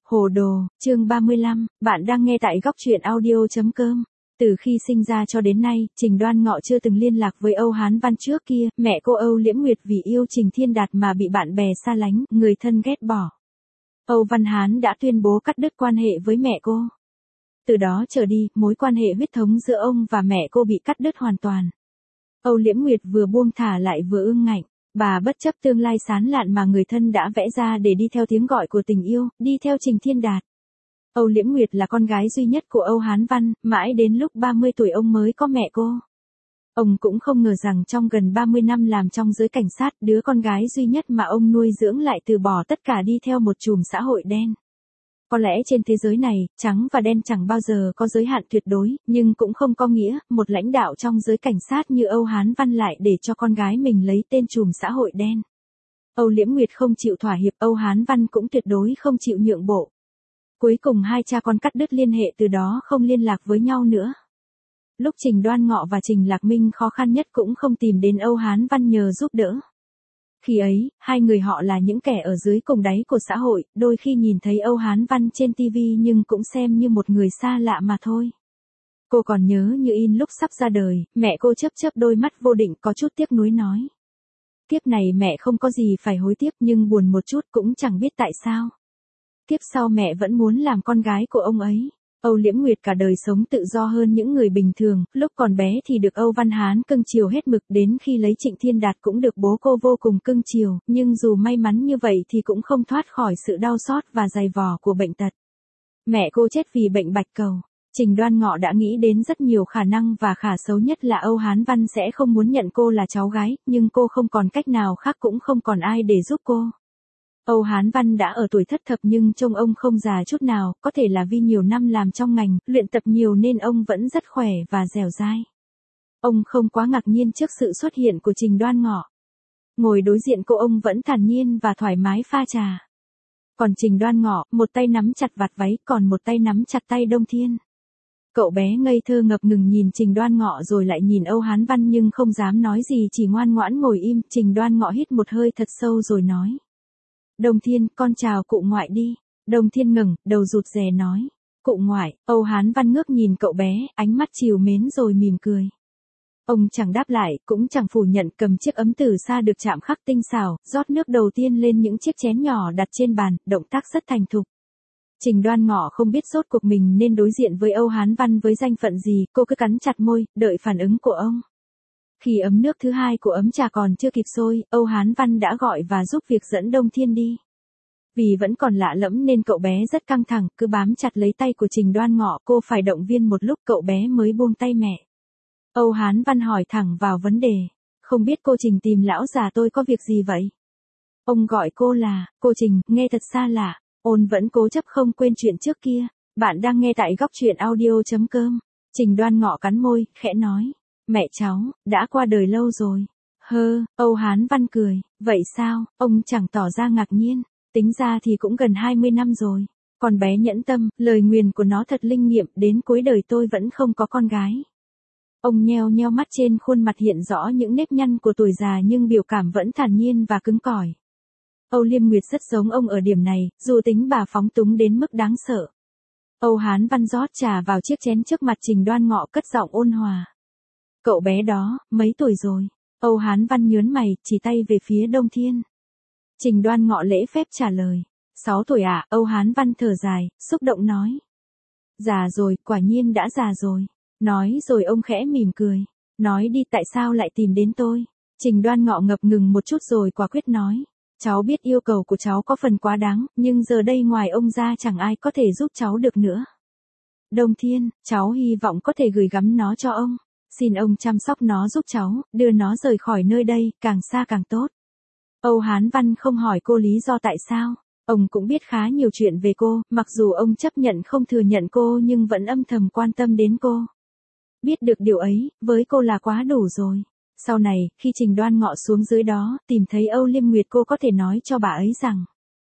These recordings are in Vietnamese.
Hồ đồ, chương 35, bạn đang nghe tại góc truyện audio.com. Từ khi sinh ra cho đến nay, Trình Đoan Ngọ chưa từng liên lạc với Âu Hán Văn trước kia, mẹ cô Âu Liễm Nguyệt vì yêu Trình Thiên Đạt mà bị bạn bè xa lánh, người thân ghét bỏ. Âu Văn Hán đã tuyên bố cắt đứt quan hệ với mẹ cô. Từ đó trở đi, mối quan hệ huyết thống giữa ông và mẹ cô bị cắt đứt hoàn toàn. Âu Liễm Nguyệt vừa buông thả lại vừa ương ngạnh. Bà bất chấp tương lai sáng lạn mà người thân đã vẽ ra để đi theo tiếng gọi của tình yêu, đi theo Trình Thiên Đạt. Âu Liễm Nguyệt là con gái duy nhất của Âu Hán Văn, mãi đến lúc 30 tuổi ông mới có mẹ cô. Ông cũng không ngờ rằng trong gần 30 năm làm trong giới cảnh sát, đứa con gái duy nhất mà ông nuôi dưỡng lại từ bỏ tất cả đi theo một chùm xã hội đen. Có lẽ trên thế giới này, trắng và đen chẳng bao giờ có giới hạn tuyệt đối, nhưng cũng không có nghĩa, một lãnh đạo trong giới cảnh sát như Âu Hán Văn lại để cho con gái mình lấy tên chùm xã hội đen. Âu Liễm Nguyệt không chịu thỏa hiệp, Âu Hán Văn cũng tuyệt đối không chịu nhượng bộ. Cuối cùng hai cha con cắt đứt liên hệ, từ đó không liên lạc với nhau nữa. Lúc Trình Đoan Ngọ và Trình Lạc Minh khó khăn nhất cũng không tìm đến Âu Hán Văn nhờ giúp đỡ. Khi ấy, hai người họ là những kẻ ở dưới cùng đáy của xã hội, đôi khi nhìn thấy Âu Hán Văn trên TV nhưng cũng xem như một người xa lạ mà thôi. Cô còn nhớ như in lúc sắp ra đời, mẹ cô chớp chớp đôi mắt vô định có chút tiếc nuối nói. Kiếp này mẹ không có gì phải hối tiếc nhưng buồn một chút cũng chẳng biết tại sao. Kiếp sau mẹ vẫn muốn làm con gái của ông ấy. Âu Liễm Nguyệt cả đời sống tự do hơn những người bình thường, lúc còn bé thì được Âu Văn Hán cưng chiều hết mực, đến khi lấy Trịnh Thiên Đạt cũng được bố cô vô cùng cưng chiều, nhưng dù may mắn như vậy thì cũng không thoát khỏi sự đau xót và dày vò của bệnh tật. Mẹ cô chết vì bệnh bạch cầu. Trình Đoan Ngọ đã nghĩ đến rất nhiều khả năng và khả xấu nhất là Âu Hán Văn sẽ không muốn nhận cô là cháu gái, nhưng cô không còn cách nào khác, cũng không còn ai để giúp cô. Âu Hán Văn đã ở tuổi thất thập nhưng trông ông không già chút nào, có thể là vì nhiều năm làm trong ngành, luyện tập nhiều nên ông vẫn rất khỏe và dẻo dai. Ông không quá ngạc nhiên trước sự xuất hiện của Trình Đoan Ngọ. Ngồi đối diện cô ông vẫn thản nhiên và thoải mái pha trà. Còn Trình Đoan Ngọ, một tay nắm chặt vạt váy, còn một tay nắm chặt tay Đông Thiên. Cậu bé ngây thơ ngập ngừng nhìn Trình Đoan Ngọ rồi lại nhìn Âu Hán Văn nhưng không dám nói gì, chỉ ngoan ngoãn ngồi im. Trình Đoan Ngọ hít một hơi thật sâu rồi nói. Đông Thiên, con chào cụ ngoại đi. Đông Thiên ngẩng đầu rụt rè nói. Cụ ngoại. Âu Hán Văn ngước nhìn cậu bé, ánh mắt trìu mến rồi mỉm cười. Ông chẳng đáp lại, cũng chẳng phủ nhận, cầm chiếc ấm từ xa được chạm khắc tinh xảo, rót nước đầu tiên lên những chiếc chén nhỏ đặt trên bàn, động tác rất thành thục. Trình Đoan Ngọ không biết rốt cuộc mình nên đối diện với Âu Hán Văn với danh phận gì, cô cứ cắn chặt môi, đợi phản ứng của ông. Khi ấm nước thứ hai của ấm trà còn chưa kịp sôi, Âu Hán Văn đã gọi và giúp việc dẫn Đông Thiên đi. Vì vẫn còn lạ lẫm nên cậu bé rất căng thẳng, cứ bám chặt lấy tay của Trình Đoan Ngọ, cô phải động viên một lúc cậu bé mới buông tay mẹ. Âu Hán Văn hỏi thẳng vào vấn đề. Không biết cô Trình tìm lão già tôi có việc gì vậy? Ông gọi cô là, cô Trình, nghe thật xa lạ. Ôn vẫn cố chấp không quên chuyện trước kia. Bạn đang nghe tại góc truyện audio.com. Trình Đoan Ngọ cắn môi, khẽ nói. Mẹ cháu, đã qua đời lâu rồi. Âu Hán Văn cười. Vậy sao? Ông chẳng tỏ ra ngạc nhiên. Tính ra thì cũng gần 20 năm rồi. Con bé nhẫn tâm, lời nguyền của nó thật linh nghiệm, đến cuối đời tôi vẫn không có con gái. Ông nheo nheo mắt, trên khuôn mặt hiện rõ những nếp nhăn của tuổi già nhưng biểu cảm vẫn thản nhiên và cứng cỏi. Âu Liêm Nguyệt rất giống ông ở điểm này, dù tính bà phóng túng đến mức đáng sợ. Âu Hán Văn rót trà vào chiếc chén trước mặt Trình Đoan Ngọ, cất giọng ôn hòa. Cậu bé đó, mấy tuổi rồi? Âu Hán Văn nhớn mày, chỉ tay về phía Đông Thiên. Trình Đoan Ngọ lễ phép trả lời. 6 tuổi à? Âu Hán Văn thở dài, xúc động nói. Già rồi, quả nhiên đã già rồi. Nói rồi ông khẽ mỉm cười. Nói đi, tại sao lại tìm đến tôi? Trình Đoan Ngọ ngập ngừng một chút rồi quả quyết nói. Cháu biết yêu cầu của cháu có phần quá đáng, nhưng giờ đây ngoài ông ra chẳng ai có thể giúp cháu được nữa. Đông Thiên, cháu hy vọng có thể gửi gắm nó cho ông. Xin ông chăm sóc nó giúp cháu, đưa nó rời khỏi nơi đây, càng xa càng tốt. Âu Hán Văn không hỏi cô lý do tại sao. Ông cũng biết khá nhiều chuyện về cô, mặc dù ông chấp nhận không thừa nhận cô nhưng vẫn âm thầm quan tâm đến cô. Biết được điều ấy, với cô là quá đủ rồi. Sau này, khi Trình Đoan Ngọ xuống dưới đó, tìm thấy Âu Liêm Nguyệt, cô có thể nói cho bà ấy rằng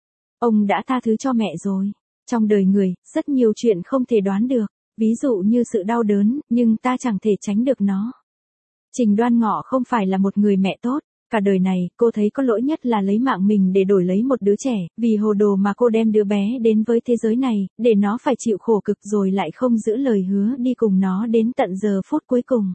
ông đã tha thứ cho mẹ rồi. Trong đời người, rất nhiều chuyện không thể đoán được, ví dụ như sự đau đớn, nhưng ta chẳng thể tránh được nó. Trình Đoan Ngọ không phải là một người mẹ tốt, Cả đời này, cô thấy có lỗi nhất là lấy mạng mình để đổi lấy một đứa trẻ, vì hồ đồ mà cô đem đứa bé đến với thế giới này, để nó phải chịu khổ cực rồi lại không giữ lời hứa đi cùng nó đến tận giờ phút cuối cùng.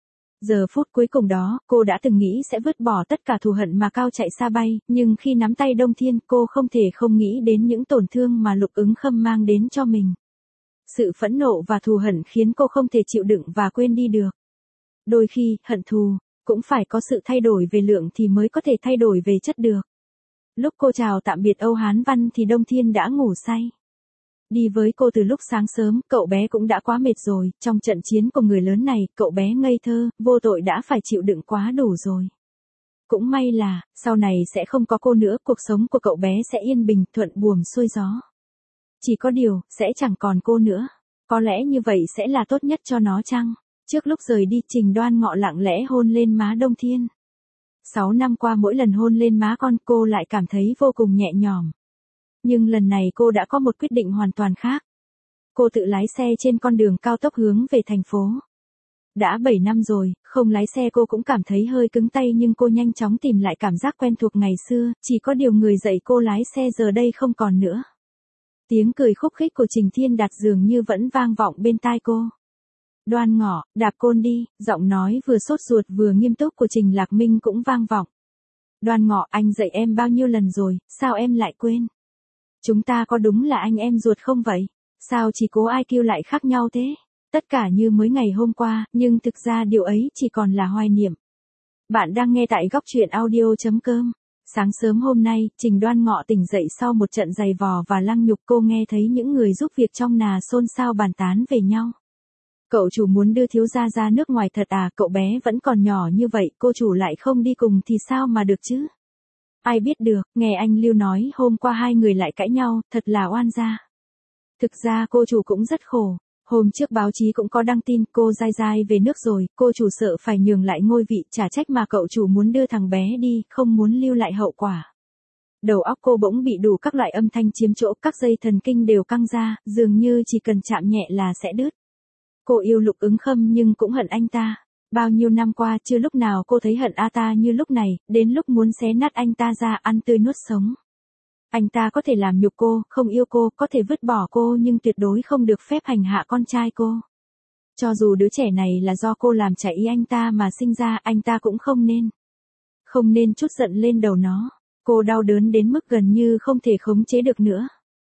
Giờ phút cuối cùng đó, cô đã từng nghĩ sẽ vứt bỏ tất cả thù hận mà cao chạy xa bay, nhưng khi nắm tay Đông Thiên, cô không thể không nghĩ đến những tổn thương mà Lục Ứng Khâm mang đến cho mình. Sự phẫn nộ và thù hận khiến cô không thể chịu đựng và quên đi được. Đôi khi, hận thù cũng phải có sự thay đổi về lượng thì mới có thể thay đổi về chất được. Lúc cô chào tạm biệt Âu Hán Văn thì Đông Thiên đã ngủ say. Đi với cô từ lúc sáng sớm, cậu bé cũng đã quá mệt rồi, trong trận chiến của người lớn này, cậu bé ngây thơ, vô tội đã phải chịu đựng quá đủ rồi. Cũng may là, sau này sẽ không có cô nữa, cuộc sống của cậu bé sẽ yên bình, thuận buồm xuôi gió. Chỉ có điều, sẽ chẳng còn cô nữa. Có lẽ như vậy sẽ là tốt nhất cho nó chăng? Trước lúc rời đi, Trình Đoan Ngọ lặng lẽ hôn lên má Đông Thiên. 6 năm qua mỗi lần hôn lên má con, cô lại cảm thấy vô cùng nhẹ nhõm. Nhưng lần này cô đã có một quyết định hoàn toàn khác. Cô tự lái xe trên con đường cao tốc hướng về thành phố. Đã 7 năm rồi, không lái xe cô cũng cảm thấy hơi cứng tay, nhưng cô nhanh chóng tìm lại cảm giác quen thuộc ngày xưa, chỉ có điều người dạy cô lái xe giờ đây không còn nữa. Tiếng cười khúc khích của Trình Thiên Đạt dường như vẫn vang vọng bên tai cô. Đoan Ngọ, đạp côn đi, giọng nói vừa sốt ruột vừa nghiêm túc của Trình Lạc Minh cũng vang vọng. Đoan Ngọ, anh dạy em bao nhiêu lần rồi, sao em lại quên? Chúng ta có đúng là anh em ruột không vậy? Sao chỉ cố IQ lại khác nhau thế? Tất cả như mới ngày hôm qua, nhưng thực ra điều ấy chỉ còn là hoài niệm. Bạn đang nghe tại góc truyện audio.com. Sáng sớm hôm nay, Trình Đoan Ngọ tỉnh dậy sau một trận giày vò và lăng nhục, cô nghe thấy những người giúp việc trong nhà xôn xao bàn tán về nhau. Cậu chủ muốn đưa thiếu gia ra nước ngoài thật à, cậu bé vẫn còn nhỏ như vậy, cô chủ lại không đi cùng thì sao mà được chứ? Ai biết được, nghe anh Lưu nói hôm qua hai người lại cãi nhau, thật là oan gia. Thực ra cô chủ cũng rất khổ. Hôm trước báo chí cũng có đăng tin cô dai dai về nước rồi, cô chủ sợ phải nhường lại ngôi vị, chả trách mà cậu chủ muốn đưa thằng bé đi, không muốn lưu lại hậu quả. Đầu óc cô bỗng bị đủ các loại âm thanh chiếm chỗ, các dây thần kinh đều căng ra, dường như chỉ cần chạm nhẹ là sẽ đứt. Cô yêu Lục Ứng Khâm nhưng cũng hận anh ta. Bao nhiêu năm qua chưa lúc nào cô thấy hận a ta như lúc này, đến lúc muốn xé nát anh ta ra ăn tươi nuốt sống. Anh ta có thể làm nhục cô, không yêu cô, có thể vứt bỏ cô nhưng tuyệt đối không được phép hành hạ con trai cô. Cho dù đứa trẻ này là do cô làm trái ý anh ta mà sinh ra, anh ta cũng không nên. Không nên trút giận lên đầu nó. Cô đau đớn đến mức gần như không thể khống chế được nữa.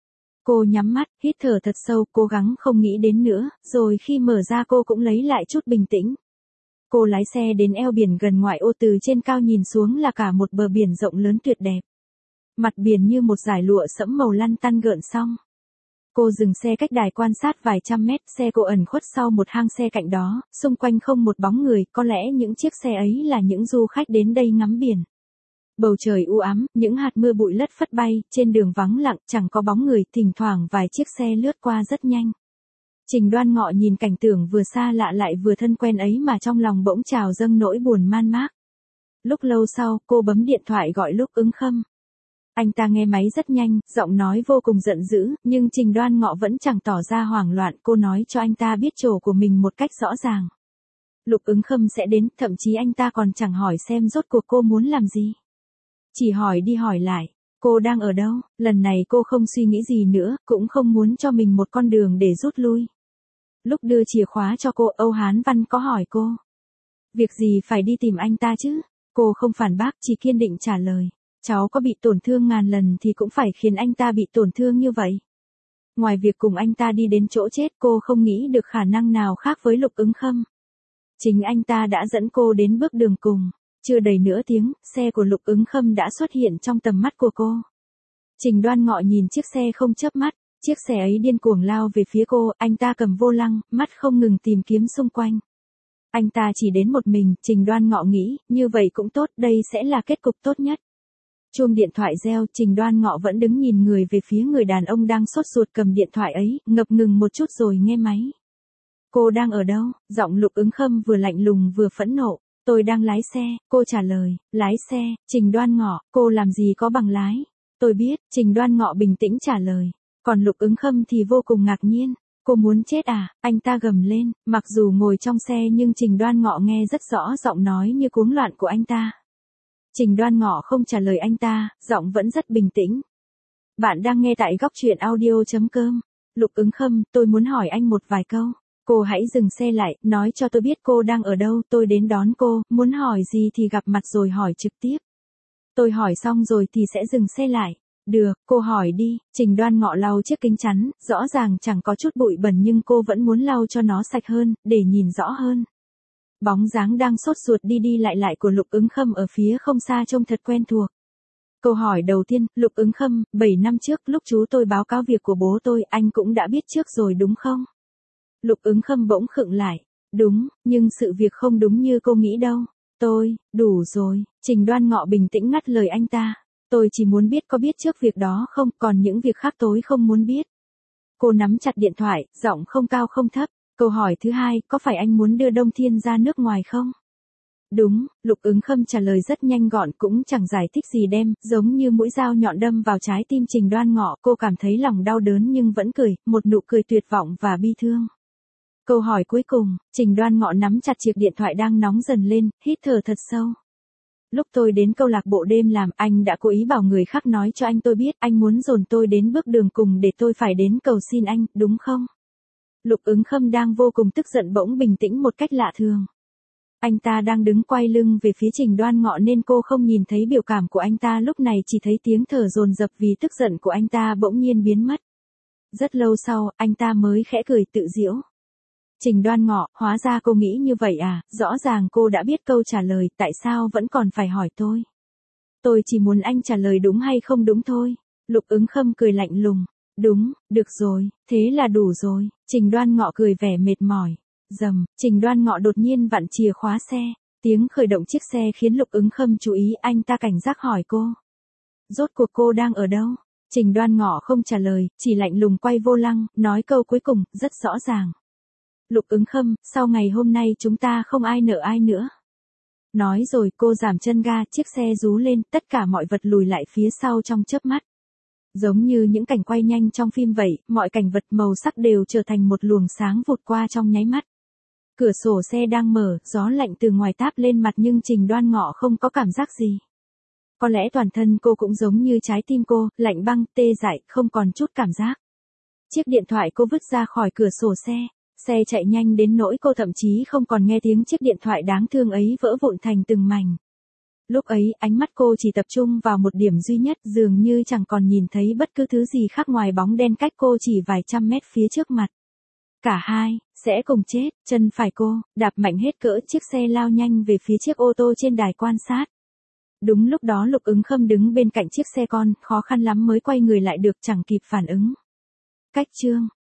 Cô nhắm mắt, hít thở thật sâu, cố gắng không nghĩ đến nữa, rồi khi mở ra cô cũng lấy lại chút bình tĩnh. Cô lái xe đến eo biển gần ngoại ô, từ trên cao nhìn xuống là cả một bờ biển rộng lớn tuyệt đẹp. Mặt biển như một dải lụa sẫm màu lăn tăn gợn sóng. Cô dừng xe cách đài quan sát vài trăm mét, xe cô ẩn khuất sau một hang xe cạnh đó, xung quanh không một bóng người, có lẽ những chiếc xe ấy là những du khách đến đây ngắm biển. Bầu trời u ám, những hạt mưa bụi lất phất bay, trên đường vắng lặng, chẳng có bóng người, thỉnh thoảng vài chiếc xe lướt qua rất nhanh. Trình Đoan Ngọ nhìn cảnh tượng vừa xa lạ lại vừa thân quen ấy mà trong lòng bỗng trào dâng nỗi buồn man mác. Lúc lâu sau, cô bấm điện thoại gọi Lục Ứng Khâm. Anh ta nghe máy rất nhanh, giọng nói vô cùng giận dữ, nhưng Trình Đoan Ngọ vẫn chẳng tỏ ra hoảng loạn, cô nói cho anh ta biết chỗ của mình một cách rõ ràng. Lục Ứng Khâm sẽ đến, thậm chí anh ta còn chẳng hỏi xem rốt cuộc cô muốn làm gì. Chỉ hỏi đi hỏi lại, cô đang ở đâu, lần này cô không suy nghĩ gì nữa, cũng không muốn cho mình một con đường để rút lui. Lúc đưa chìa khóa cho cô, Âu Hán Văn có hỏi cô. Việc gì phải đi tìm anh ta chứ? Cô không phản bác, chỉ kiên định trả lời. Cháu có bị tổn thương ngàn lần thì cũng phải khiến anh ta bị tổn thương như vậy. Ngoài việc cùng anh ta đi đến chỗ chết, cô không nghĩ được khả năng nào khác với Lục Ứng Khâm. Chính anh ta đã dẫn cô đến bước đường cùng. Chưa đầy nửa tiếng, xe của Lục Ứng Khâm đã xuất hiện trong tầm mắt của cô. Trình Đoan Ngọ nhìn chiếc xe không chớp mắt, chiếc xe ấy điên cuồng lao về phía cô, anh ta cầm vô lăng, mắt không ngừng tìm kiếm xung quanh. Anh ta chỉ đến một mình, Trình Đoan Ngọ nghĩ, như vậy cũng tốt, đây sẽ là kết cục tốt nhất. Chuông điện thoại reo, Trình Đoan Ngọ vẫn đứng nhìn người về phía người đàn ông đang sốt ruột cầm điện thoại ấy, ngập ngừng một chút rồi nghe máy. Cô đang ở đâu? Giọng Lục Ứng Khâm vừa lạnh lùng vừa phẫn nộ. Tôi đang lái xe, cô trả lời, lái xe, Trình Đoan Ngọ, cô làm gì có bằng lái? Tôi biết, Trình Đoan Ngọ bình tĩnh trả lời. Còn Lục Ứng Khâm thì vô cùng ngạc nhiên. Cô muốn chết à? Anh ta gầm lên, mặc dù ngồi trong xe nhưng Trình Đoan Ngọ nghe rất rõ giọng nói như cuống loạn của anh ta. Trình Đoan Ngọ không trả lời anh ta, giọng vẫn rất bình tĩnh. Bạn đang nghe tại góc truyện audio.com. Lục Ứng Khâm, tôi muốn hỏi anh một vài câu. Cô hãy dừng xe lại, nói cho tôi biết cô đang ở đâu, tôi đến đón cô, muốn hỏi gì thì gặp mặt rồi hỏi trực tiếp. Tôi hỏi xong rồi thì sẽ dừng xe lại. Được, cô hỏi đi. Trình Đoan Ngọ lau chiếc kính chắn, rõ ràng chẳng có chút bụi bẩn nhưng cô vẫn muốn lau cho nó sạch hơn, để nhìn rõ hơn. Bóng dáng đang sốt ruột đi đi lại của Lục Ứng Khâm ở phía không xa trông thật quen thuộc. Câu hỏi đầu tiên, Lục Ứng Khâm, 7 năm trước lúc chú tôi báo cáo việc của bố tôi, anh cũng đã biết trước rồi đúng không? Lục Ứng Khâm bỗng khựng lại. Đúng, nhưng sự việc không đúng như cô nghĩ đâu. Đủ rồi. Trình Đoan Ngọ bình tĩnh ngắt lời anh ta. Tôi chỉ muốn biết có biết trước việc đó không, còn những việc khác tôi không muốn biết. Cô nắm chặt điện thoại, giọng không cao không thấp. Câu hỏi thứ hai, có phải anh muốn đưa Đông Thiên ra nước ngoài không? Đúng, Lục Ứng Khâm trả lời rất nhanh gọn, cũng chẳng giải thích gì đem, giống như mũi dao nhọn đâm vào trái tim Trình Đoan Ngọ. Cô cảm thấy lòng đau đớn nhưng vẫn cười, một nụ cười tuyệt vọng và bi thương. Câu hỏi cuối cùng, Trình Đoan Ngọ nắm chặt chiếc điện thoại đang nóng dần lên, hít thở thật sâu. Lúc tôi đến câu lạc bộ đêm làm, anh đã cố ý bảo người khác nói cho anh tôi biết, anh muốn dồn tôi đến bước đường cùng để tôi phải đến cầu xin anh, đúng không? Lục Ứng Khâm đang vô cùng tức giận bỗng bình tĩnh một cách lạ thường. Anh ta đang đứng quay lưng về phía Trình Đoan Ngọ nên cô không nhìn thấy biểu cảm của anh ta lúc này, chỉ thấy tiếng thở dồn dập vì tức giận của anh ta bỗng nhiên biến mất. Rất lâu sau, anh ta mới khẽ cười tự giễu. Trình Đoan Ngọ, hóa ra cô nghĩ như vậy à, rõ ràng cô đã biết câu trả lời, tại sao vẫn còn phải hỏi tôi? Tôi chỉ muốn anh trả lời đúng hay không đúng thôi. Lục Ứng Khâm cười lạnh lùng. Đúng, được rồi, thế là đủ rồi. Trình Đoan Ngọ cười vẻ mệt mỏi. Rầm, Trình Đoan Ngọ đột nhiên vặn chìa khóa xe. Tiếng khởi động chiếc xe khiến Lục Ứng Khâm chú ý, anh ta cảnh giác hỏi cô. Rốt cuộc cô đang ở đâu? Trình Đoan Ngọ không trả lời, chỉ lạnh lùng quay vô lăng, nói câu cuối cùng, rất rõ ràng. Lục Ứng Khâm, sau ngày hôm nay chúng ta không ai nợ ai nữa. Nói rồi cô giảm chân ga, chiếc xe rú lên, tất cả mọi vật lùi lại phía sau trong chớp mắt. Giống như những cảnh quay nhanh trong phim vậy, mọi cảnh vật màu sắc đều trở thành một luồng sáng vụt qua trong nháy mắt. Cửa sổ xe đang mở, gió lạnh từ ngoài táp lên mặt nhưng Trình Đoan Ngọ không có cảm giác gì. Có lẽ toàn thân cô cũng giống như trái tim cô, lạnh băng, tê dại, không còn chút cảm giác. Chiếc điện thoại cô vứt ra khỏi cửa sổ xe. Xe chạy nhanh đến nỗi cô thậm chí không còn nghe tiếng chiếc điện thoại đáng thương ấy vỡ vụn thành từng mảnh. Lúc ấy, ánh mắt cô chỉ tập trung vào một điểm duy nhất, dường như chẳng còn nhìn thấy bất cứ thứ gì khác ngoài bóng đen cách cô chỉ vài trăm mét phía trước mặt. Cả hai, sẽ cùng chết. Chân phải cô, đạp mạnh hết cỡ, chiếc xe lao nhanh về phía chiếc ô tô trên đài quan sát. Đúng lúc đó Lục Ứng Khâm đứng bên cạnh chiếc xe con, khó khăn lắm mới quay người lại được, chẳng kịp phản ứng. Cách chương